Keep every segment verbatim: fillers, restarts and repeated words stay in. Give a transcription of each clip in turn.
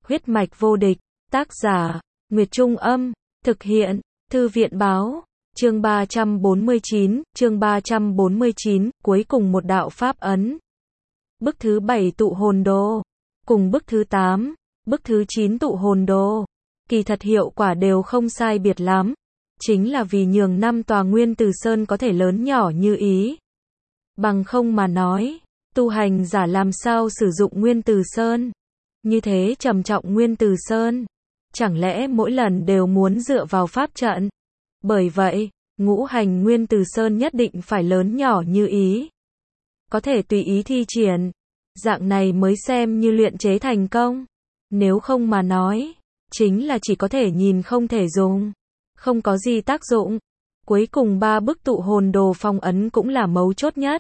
Huyết mạch vô địch, tác giả, Nguyệt Trung Âm, thực hiện, Thư viện Báo, chương ba trăm bốn mươi chín, chương ba trăm bốn mươi chín, cuối cùng một đạo pháp ấn. Bức thứ bảy tụ hồn đồ, cùng bức thứ tám, bức thứ chín tụ hồn đồ, kỳ thật hiệu quả đều không sai biệt lắm, chính là vì nhường năm tòa nguyên tử sơn có thể lớn nhỏ như ý. Bằng không mà nói, tu hành giả làm sao sử dụng nguyên tử sơn? Như thế trầm trọng nguyên tử sơn, chẳng lẽ mỗi lần đều muốn dựa vào pháp trận? Bởi vậy, ngũ hành nguyên tử sơn nhất định phải lớn nhỏ như ý, có thể tùy ý thi triển, dạng này mới xem như luyện chế thành công. Nếu không mà nói, chính là chỉ có thể nhìn không thể dùng, không có gì tác dụng. Cuối cùng ba bức tụ hồn đồ phong ấn cũng là mấu chốt nhất.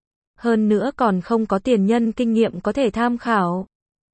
Hơn nữa còn không có tiền nhân kinh nghiệm có thể tham khảo.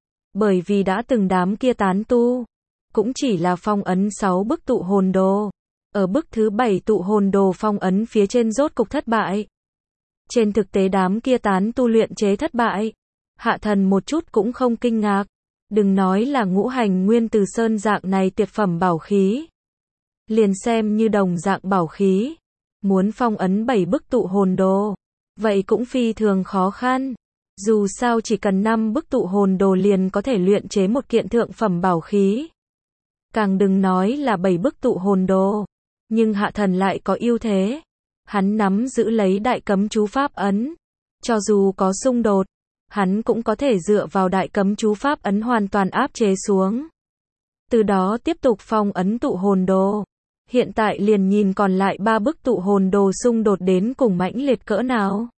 Bởi vì đã từng đám kia tán tu, cũng chỉ là phong ấn sáu bức tụ hồn đồ. Ở bức thứ bảy tụ hồn đồ phong ấn phía trên rốt cục thất bại. Trên thực tế đám kia tán tu luyện chế thất bại, Hạ Thần một chút cũng không kinh ngạc. Đừng nói là ngũ hành nguyên tử sơn dạng này tuyệt phẩm bảo khí, liền xem như đồng dạng bảo khí, muốn phong ấn bảy bức tụ hồn đồ, vậy cũng phi thường khó khăn. Dù sao chỉ cần năm bức tụ hồn đồ liền có thể luyện chế một kiện thượng phẩm bảo khí. Càng đừng nói là bảy bức tụ hồn đồ. Nhưng Hạ Thần lại có ưu thế. Hắn nắm giữ lấy đại cấm chú pháp ấn. Cho dù có xung đột, hắn cũng có thể dựa vào đại cấm chú pháp ấn hoàn toàn áp chế xuống. Từ đó tiếp tục phong ấn tụ hồn đồ. Hiện tại liền nhìn còn lại ba bức tụ hồn đồ xung đột đến cùng mãnh liệt cỡ nào.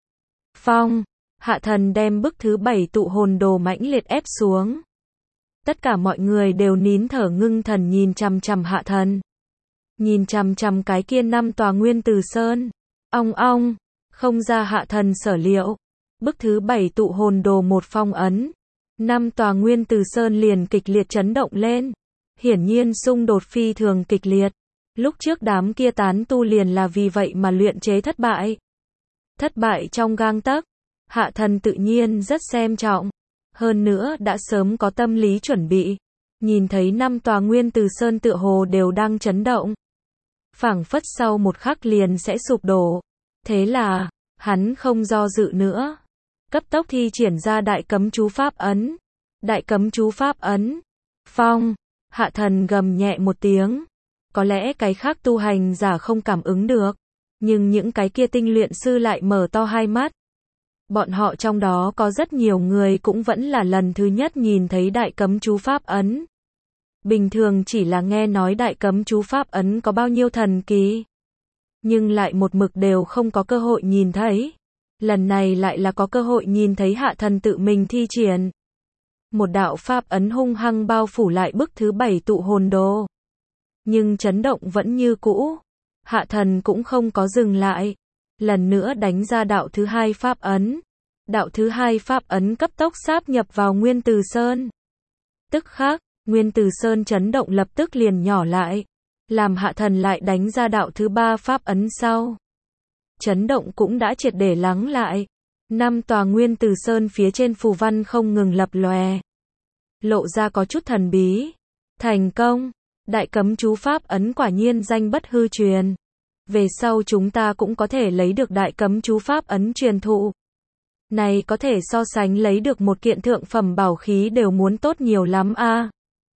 Phong, Hạ Thần đem bức thứ bảy tụ hồn đồ mãnh liệt ép xuống. Tất cả mọi người đều nín thở ngưng thần nhìn chằm chằm Hạ Thần. Nhìn chằm chằm cái kia năm tòa nguyên tử sơn. Ong ong, không ra Hạ Thần sở liệu. Bức thứ bảy tụ hồn đồ một phong ấn. Năm tòa nguyên tử sơn liền kịch liệt chấn động lên. Hiển nhiên xung đột phi thường kịch liệt. Lúc trước đám kia tán tu liền là vì vậy mà luyện chế thất bại. Thất bại trong gang tấc. Hạ Thần tự nhiên rất xem trọng. Hơn nữa đã sớm có tâm lý chuẩn bị. Nhìn thấy năm tòa nguyên tử sơn tựa hồ đều đang chấn động. Phảng phất sau một khắc liền sẽ sụp đổ. Thế là, hắn không do dự nữa. Cấp tốc thi triển ra đại cấm chú pháp ấn. Đại cấm chú pháp ấn. Phong, Hạ Thần gầm nhẹ một tiếng. Có lẽ cái khác tu hành giả không cảm ứng được. Nhưng những cái kia tinh luyện sư lại mở to hai mắt. Bọn họ trong đó có rất nhiều người cũng vẫn là lần thứ nhất nhìn thấy đại cấm chú pháp ấn. Bình thường chỉ là nghe nói đại cấm chú pháp ấn có bao nhiêu thần kỳ. Nhưng lại một mực đều không có cơ hội nhìn thấy. Lần này lại là có cơ hội nhìn thấy Hạ Thần tự mình thi triển. Một đạo pháp ấn hung hăng bao phủ lại bức thứ bảy tụ hồn đồ. Nhưng chấn động vẫn như cũ. Hạ Thần cũng không có dừng lại. Lần nữa đánh ra đạo thứ hai pháp ấn. Đạo thứ hai pháp ấn cấp tốc sáp nhập vào nguyên tử sơn. Tức khắc, nguyên tử sơn chấn động lập tức liền nhỏ lại. Làm Hạ Thần lại đánh ra đạo thứ ba pháp ấn sau. Chấn động cũng đã triệt để lắng lại. Năm tòa nguyên tử sơn phía trên phù văn không ngừng lập lòe. Lộ ra có chút thần bí. Thành công. Đại cấm chú pháp ấn quả nhiên danh bất hư truyền. Về sau chúng ta cũng có thể lấy được đại cấm chú pháp ấn truyền thụ. Này có thể so sánh lấy được một kiện thượng phẩm bảo khí đều muốn tốt nhiều lắm a. À.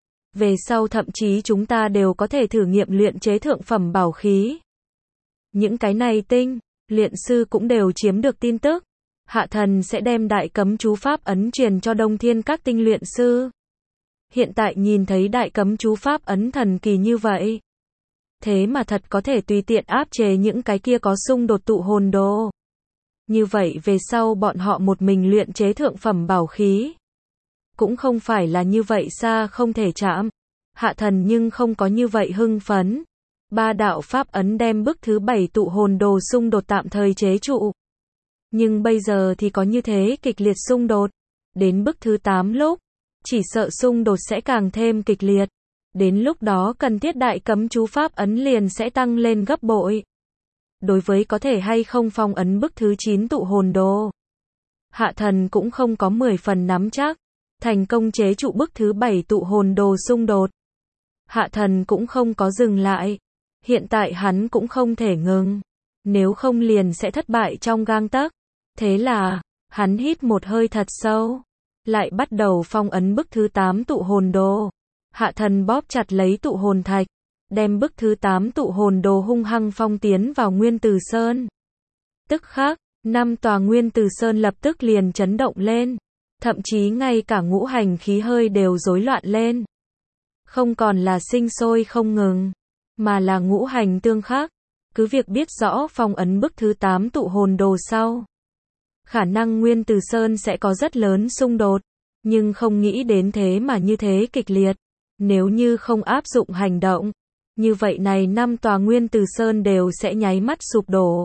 Về sau thậm chí chúng ta đều có thể thử nghiệm luyện chế thượng phẩm bảo khí. Những cái này tinh, luyện sư cũng đều chiếm được tin tức. Hạ Thần sẽ đem đại cấm chú pháp ấn truyền cho Đông Thiên các tinh luyện sư. Hiện tại nhìn thấy đại cấm chú pháp ấn thần kỳ như vậy. Thế mà thật có thể tùy tiện áp chế những cái kia có xung đột tụ hồn đồ. Như vậy về sau bọn họ một mình luyện chế thượng phẩm bảo khí. Cũng không phải là như vậy xa không thể chạm. Hạ Thần nhưng không có như vậy hưng phấn. Ba đạo pháp ấn đem bức thứ bảy tụ hồn đồ xung đột tạm thời chế trụ. Nhưng bây giờ thì có như thế kịch liệt xung đột. Đến bức thứ tám lúc, chỉ sợ xung đột sẽ càng thêm kịch liệt. Đến lúc đó cần thiết đại cấm chú pháp ấn liền sẽ tăng lên gấp bội. Đối với có thể hay không phong ấn bức thứ chín tụ hồn đồ, Hạ Thần cũng không có mười phần nắm chắc. thành công chế trụ bức thứ bảy tụ hồn đồ xung đột. Hạ thần cũng không có dừng lại. Hiện tại hắn cũng không thể ngừng. Nếu không liền sẽ thất bại trong gang tấc. Thế là, hắn hít một hơi thật sâu. Lại bắt đầu phong ấn bức thứ tám tụ hồn đồ. Hạ thần bóp chặt lấy tụ hồn thạch. Đem bức thứ tám tụ hồn đồ hung hăng phong tiến vào Nguyên Từ Sơn. Tức khắc, năm tòa Nguyên Từ Sơn lập tức liền chấn động lên. Thậm chí ngay cả ngũ hành khí hơi đều rối loạn lên. Không còn là sinh sôi không ngừng, mà là ngũ hành tương khắc. Cứ việc biết rõ phong ấn bức thứ tám tụ hồn đồ sau, khả năng Nguyên Từ Sơn sẽ có rất lớn xung đột, nhưng không nghĩ đến thế mà như thế kịch liệt. Nếu như không áp dụng hành động, như vậy này năm tòa Nguyên Từ Sơn đều sẽ nháy mắt sụp đổ.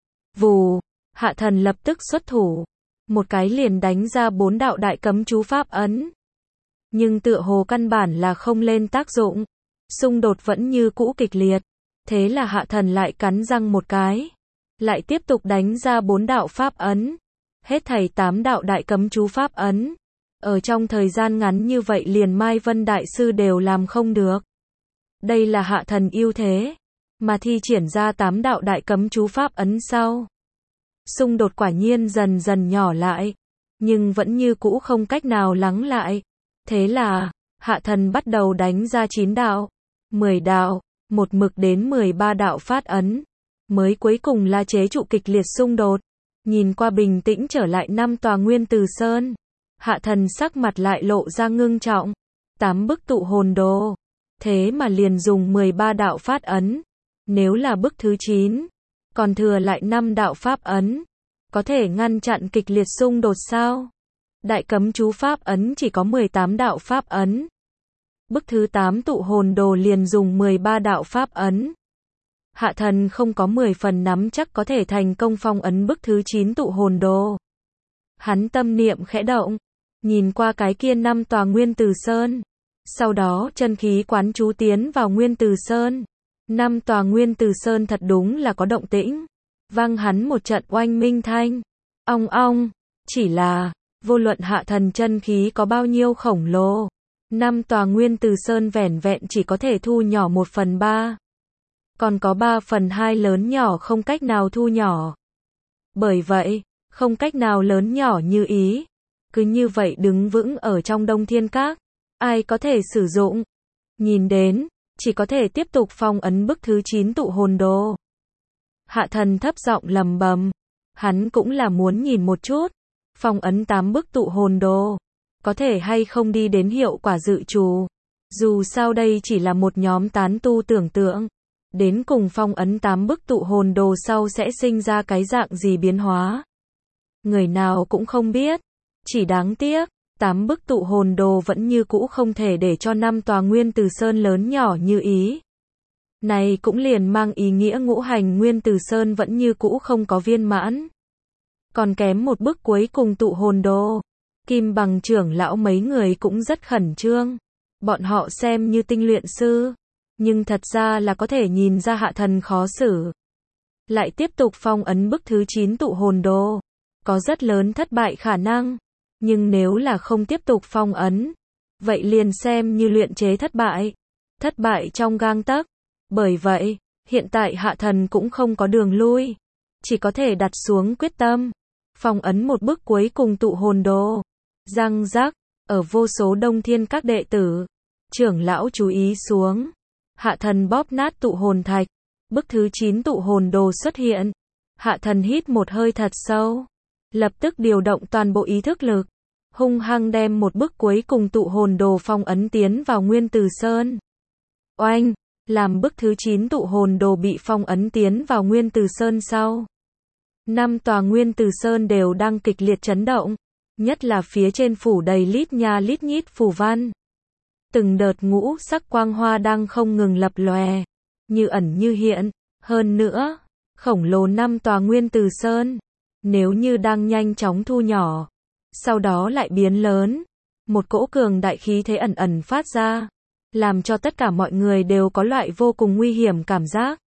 Vù, Hạ thần lập tức xuất thủ, một cái liền đánh ra bốn đạo đại cấm chú pháp ấn. Nhưng tựa hồ căn bản là không lên tác dụng, xung đột vẫn như cũ kịch liệt. Thế là hạ thần lại cắn răng một cái, lại tiếp tục đánh ra bốn đạo pháp ấn, hết thảy tám đạo đại cấm chú pháp ấn. Ở trong thời gian ngắn như vậy liền Mai Vân Đại Sư đều làm không được. Đây là hạ thần ưu thế, mà thi triển ra tám đạo đại cấm chú pháp ấn sau. Xung đột quả nhiên dần dần nhỏ lại, nhưng vẫn như cũ không cách nào lắng lại. Thế là, hạ thần bắt đầu đánh ra chín đạo, mười đạo, một mực đến mười ba đạo phát ấn, mới cuối cùng là chế trụ kịch liệt xung đột. Nhìn qua bình tĩnh trở lại năm tòa Nguyên Từ Sơn, hạ thần sắc mặt lại lộ ra ngưng trọng. Tám bức tụ hồn đồ, thế mà liền dùng mười ba đạo phát ấn. Nếu là bức thứ chín, còn thừa lại năm đạo pháp ấn, có thể ngăn chặn kịch liệt xung đột sao? Đại cấm chú pháp ấn chỉ có mười tám đạo pháp ấn. Bức thứ tám tụ hồn đồ liền dùng mười ba đạo pháp ấn. Hạ thần không có mười phần nắm chắc có thể thành công phong ấn bức thứ chín tụ hồn đồ. Hắn tâm niệm khẽ động, nhìn qua cái kia năm tòa Nguyên Từ Sơn. Sau đó chân khí quán chú tiến vào Nguyên Từ Sơn. Năm tòa Nguyên Từ Sơn thật đúng là có động tĩnh. Vang hắn một trận oanh minh thanh. Ong ong, chỉ là, vô luận hạ thần chân khí có bao nhiêu khổng lồ, năm tòa Nguyên Từ Sơn vẻn vẹn chỉ có thể thu nhỏ một phần ba. Còn có ba phần hai lớn nhỏ không cách nào thu nhỏ. Bởi vậy, không cách nào lớn nhỏ như ý. Cứ như vậy đứng vững ở trong Đông Thiên Các. Ai có thể sử dụng? Nhìn đến, chỉ có thể tiếp tục phong ấn bức thứ chín tụ hồn đồ. Hạ thần thấp giọng lầm bầm. Hắn cũng là muốn nhìn một chút. Phong ấn tám bức tụ hồn đồ, có thể hay không đi đến hiệu quả dự trù. Dù sao đây chỉ là một nhóm tán tu tưởng tượng. Đến cùng phong ấn tám bức tụ hồn đồ sau sẽ sinh ra cái dạng gì biến hóa. Người nào cũng không biết. Chỉ đáng tiếc, tám bức tụ hồn đồ vẫn như cũ không thể để cho năm tòa Nguyên Từ Sơn lớn nhỏ như ý. Này cũng liền mang ý nghĩa ngũ hành Nguyên Từ Sơn vẫn như cũ không có viên mãn. Còn kém một bước cuối cùng tụ hồn đồ. Kim Bằng trưởng lão mấy người cũng rất khẩn trương. Bọn họ xem như tinh luyện sư, nhưng thật ra là có thể nhìn ra hạ thần khó xử. Lại tiếp tục phong ấn bức thứ chín tụ hồn đồ, có rất lớn thất bại khả năng. Nhưng nếu là không tiếp tục phong ấn, vậy liền xem như luyện chế thất bại. Thất bại trong gang tấc. Bởi vậy, hiện tại hạ thần cũng không có đường lui. Chỉ có thể đặt xuống quyết tâm. Phong ấn một bức cuối cùng tụ hồn đồ. Răng rắc, ở vô số Đông Thiên Các đệ tử, trưởng lão chú ý xuống. Hạ thần bóp nát tụ hồn thạch. Bức thứ chín tụ hồn đồ xuất hiện. Hạ thần hít một hơi thật sâu. Lập tức điều động toàn bộ ý thức lực. Hung hăng đem một bức cuối cùng tụ hồn đồ phong ấn tiến vào Nguyên Từ Sơn. Oanh, làm bức thứ chín tụ hồn đồ bị phong ấn tiến vào Nguyên Từ Sơn sau. Năm tòa Nguyên Từ Sơn đều đang kịch liệt chấn động. Nhất là phía trên phủ đầy lít nha lít nhít phù văn. Từng đợt ngũ sắc quang hoa đang không ngừng lập lòe. Như ẩn như hiện. Hơn nữa, khổng lồ năm tòa Nguyên Từ Sơn. Nếu như đang nhanh chóng thu nhỏ. Sau đó lại biến lớn. Một cỗ cường đại khí thế ẩn ẩn phát ra. Làm cho tất cả mọi người đều có loại vô cùng nguy hiểm cảm giác.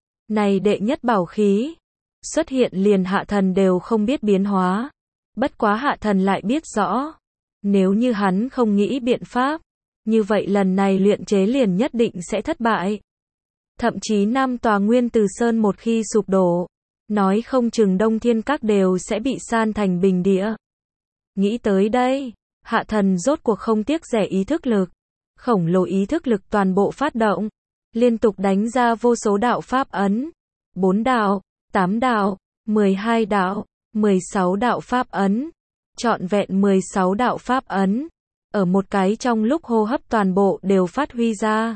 Này đệ nhất bảo khí. Xuất hiện liền hạ thần đều không biết biến hóa. Bất quá hạ thần lại biết rõ. Nếu như hắn không nghĩ biện pháp, như vậy lần này luyện chế liền nhất định sẽ thất bại. Thậm chí năm tòa Nguyên Từ Sơn một khi sụp đổ, nói không chừng Đông Thiên Các đều sẽ bị san thành bình địa. Nghĩ tới đây, Hạ Thần rốt cuộc không tiếc rẻ ý thức lực, khổng lồ ý thức lực toàn bộ phát động, liên tục đánh ra vô số đạo pháp ấn, bốn đạo, tám đạo, mười hai đạo, mười sáu đạo pháp ấn, trọn vẹn mười sáu đạo pháp ấn, ở một cái trong lúc hô hấp toàn bộ đều phát huy ra.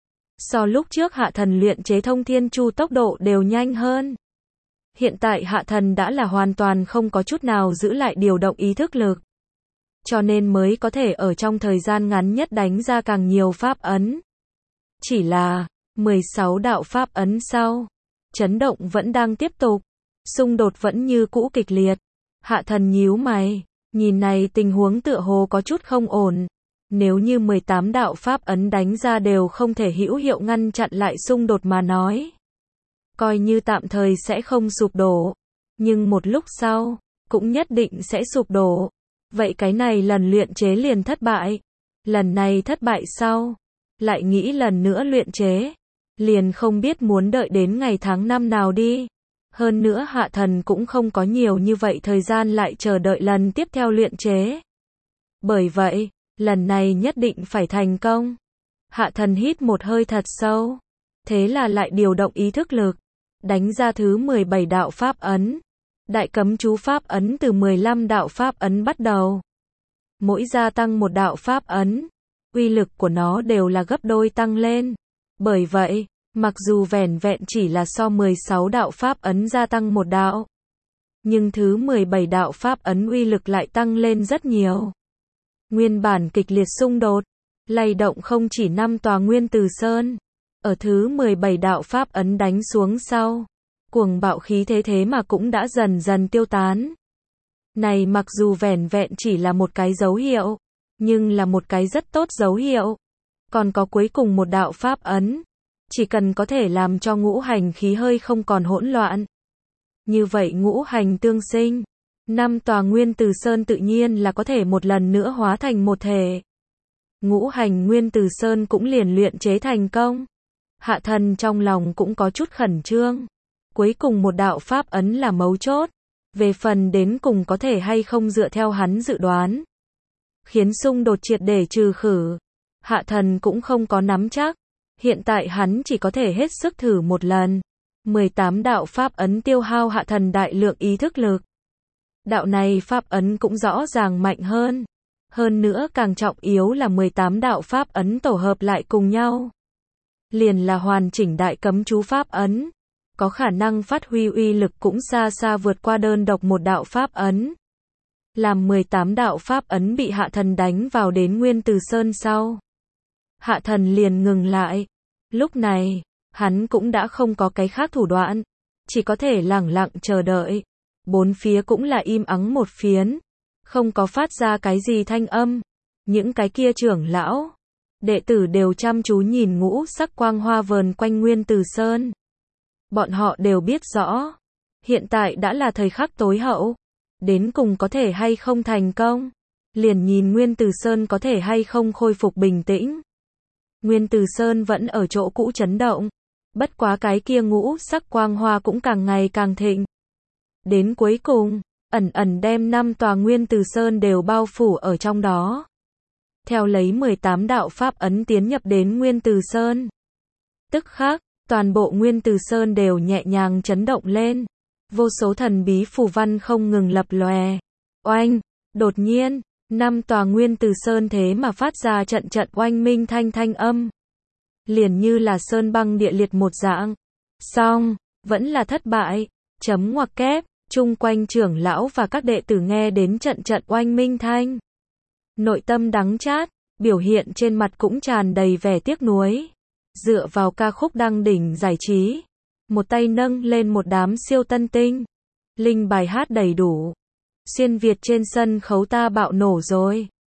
So lúc trước Hạ Thần luyện chế Thông Thiên Chu tốc độ đều nhanh hơn. Hiện tại Hạ Thần đã là hoàn toàn không có chút nào giữ lại điều động ý thức lực, cho nên mới có thể ở trong thời gian ngắn nhất đánh ra càng nhiều pháp ấn. Chỉ là, mười sáu đạo pháp ấn sau, chấn động vẫn đang tiếp tục, xung đột vẫn như cũ kịch liệt. Hạ Thần nhíu mày, nhìn này tình huống tựa hồ có chút không ổn. Nếu như mười tám đạo pháp ấn đánh ra đều không thể hữu hiệu ngăn chặn lại xung đột mà nói, coi như tạm thời sẽ không sụp đổ, nhưng một lúc sau, cũng nhất định sẽ sụp đổ. Vậy cái này lần luyện chế liền thất bại. Lần này thất bại sau, lại nghĩ lần nữa luyện chế, liền không biết muốn đợi đến ngày tháng năm nào đi. Hơn nữa Hạ Thần cũng không có nhiều như vậy thời gian lại chờ đợi lần tiếp theo luyện chế. Bởi vậy, lần này nhất định phải thành công. Hạ Thần hít một hơi thật sâu, thế là lại điều động ý thức lực, đánh ra thứ mười bảy đạo pháp ấn. Đại cấm chú pháp ấn từ mười lăm đạo pháp ấn bắt đầu. Mỗi gia tăng một đạo pháp ấn, uy lực của nó đều là gấp đôi tăng lên. Bởi vậy, mặc dù vẻn vẹn chỉ là so mười sáu đạo pháp ấn gia tăng một đạo, nhưng thứ mười bảy đạo pháp ấn uy lực lại tăng lên rất nhiều. Nguyên bản kịch liệt xung đột, lay động không chỉ năm tòa Nguyên Từ Sơn, ở thứ mười bảy đạo pháp ấn đánh xuống sau, cuồng bạo khí thế thế mà cũng đã dần dần tiêu tán. Này mặc dù vẻn vẹn chỉ là một cái dấu hiệu, nhưng là một cái rất tốt dấu hiệu. Còn có cuối cùng một đạo pháp ấn, chỉ cần có thể làm cho ngũ hành khí hơi không còn hỗn loạn. Như vậy ngũ hành tương sinh, năm tòa Nguyên Từ Sơn tự nhiên là có thể một lần nữa hóa thành một thể. Ngũ hành Nguyên Từ Sơn cũng liền luyện chế thành công. Hạ Thần trong lòng cũng có chút khẩn trương. Cuối cùng một đạo pháp ấn là mấu chốt. Về phần đến cùng có thể hay không dựa theo hắn dự đoán, khiến xung đột triệt để trừ khử, Hạ Thần cũng không có nắm chắc. Hiện tại hắn chỉ có thể hết sức thử một lần. mười tám đạo pháp ấn tiêu hao Hạ Thần đại lượng ý thức lực. Đạo này pháp ấn cũng rõ ràng mạnh hơn. Hơn nữa càng trọng yếu là mười tám đạo pháp ấn tổ hợp lại cùng nhau, liền là hoàn chỉnh đại cấm chú pháp ấn. Có khả năng phát huy uy lực cũng xa xa vượt qua đơn độc một đạo pháp ấn. Làm mười tám đạo pháp ấn bị Hạ Thần đánh vào đến Nguyên Từ Sơn sau, Hạ Thần liền ngừng lại. Lúc này, hắn cũng đã không có cái khác thủ đoạn, chỉ có thể lẳng lặng chờ đợi. Bốn phía cũng là im ắng một phiến, không có phát ra cái gì thanh âm. Những cái kia trưởng lão, đệ tử đều chăm chú nhìn ngũ sắc quang hoa vờn quanh Nguyên Từ Sơn. Bọn họ đều biết rõ, hiện tại đã là thời khắc tối hậu, đến cùng có thể hay không thành công, liền nhìn Nguyên Từ Sơn có thể hay không khôi phục bình tĩnh. Nguyên Từ Sơn vẫn ở chỗ cũ chấn động, bất quá cái kia ngũ sắc quang hoa cũng càng ngày càng thịnh. Đến cuối cùng, ẩn ẩn đem năm tòa Nguyên Từ Sơn đều bao phủ ở trong đó. Theo lấy mười tám đạo pháp ấn tiến nhập đến Nguyên Từ Sơn, tức khắc, toàn bộ Nguyên Từ Sơn đều nhẹ nhàng chấn động lên. Vô số thần bí phù văn không ngừng lập lòe. Oanh! Đột nhiên, năm tòa Nguyên Từ Sơn thế mà phát ra trận trận oanh minh thanh thanh âm. Liền như là sơn băng địa liệt một dạng. Xong, vẫn là thất bại. Chấm ngoặc kép, chung quanh trưởng lão và các đệ tử nghe đến trận trận oanh minh thanh. Nội tâm đắng chát, biểu hiện trên mặt cũng tràn đầy vẻ tiếc nuối. Dựa vào ca khúc đăng đỉnh giải trí, một tay nâng lên một đám siêu tân tinh, linh bài hát đầy đủ. Xuyên Việt trên sân khấu ta bạo nổ rồi.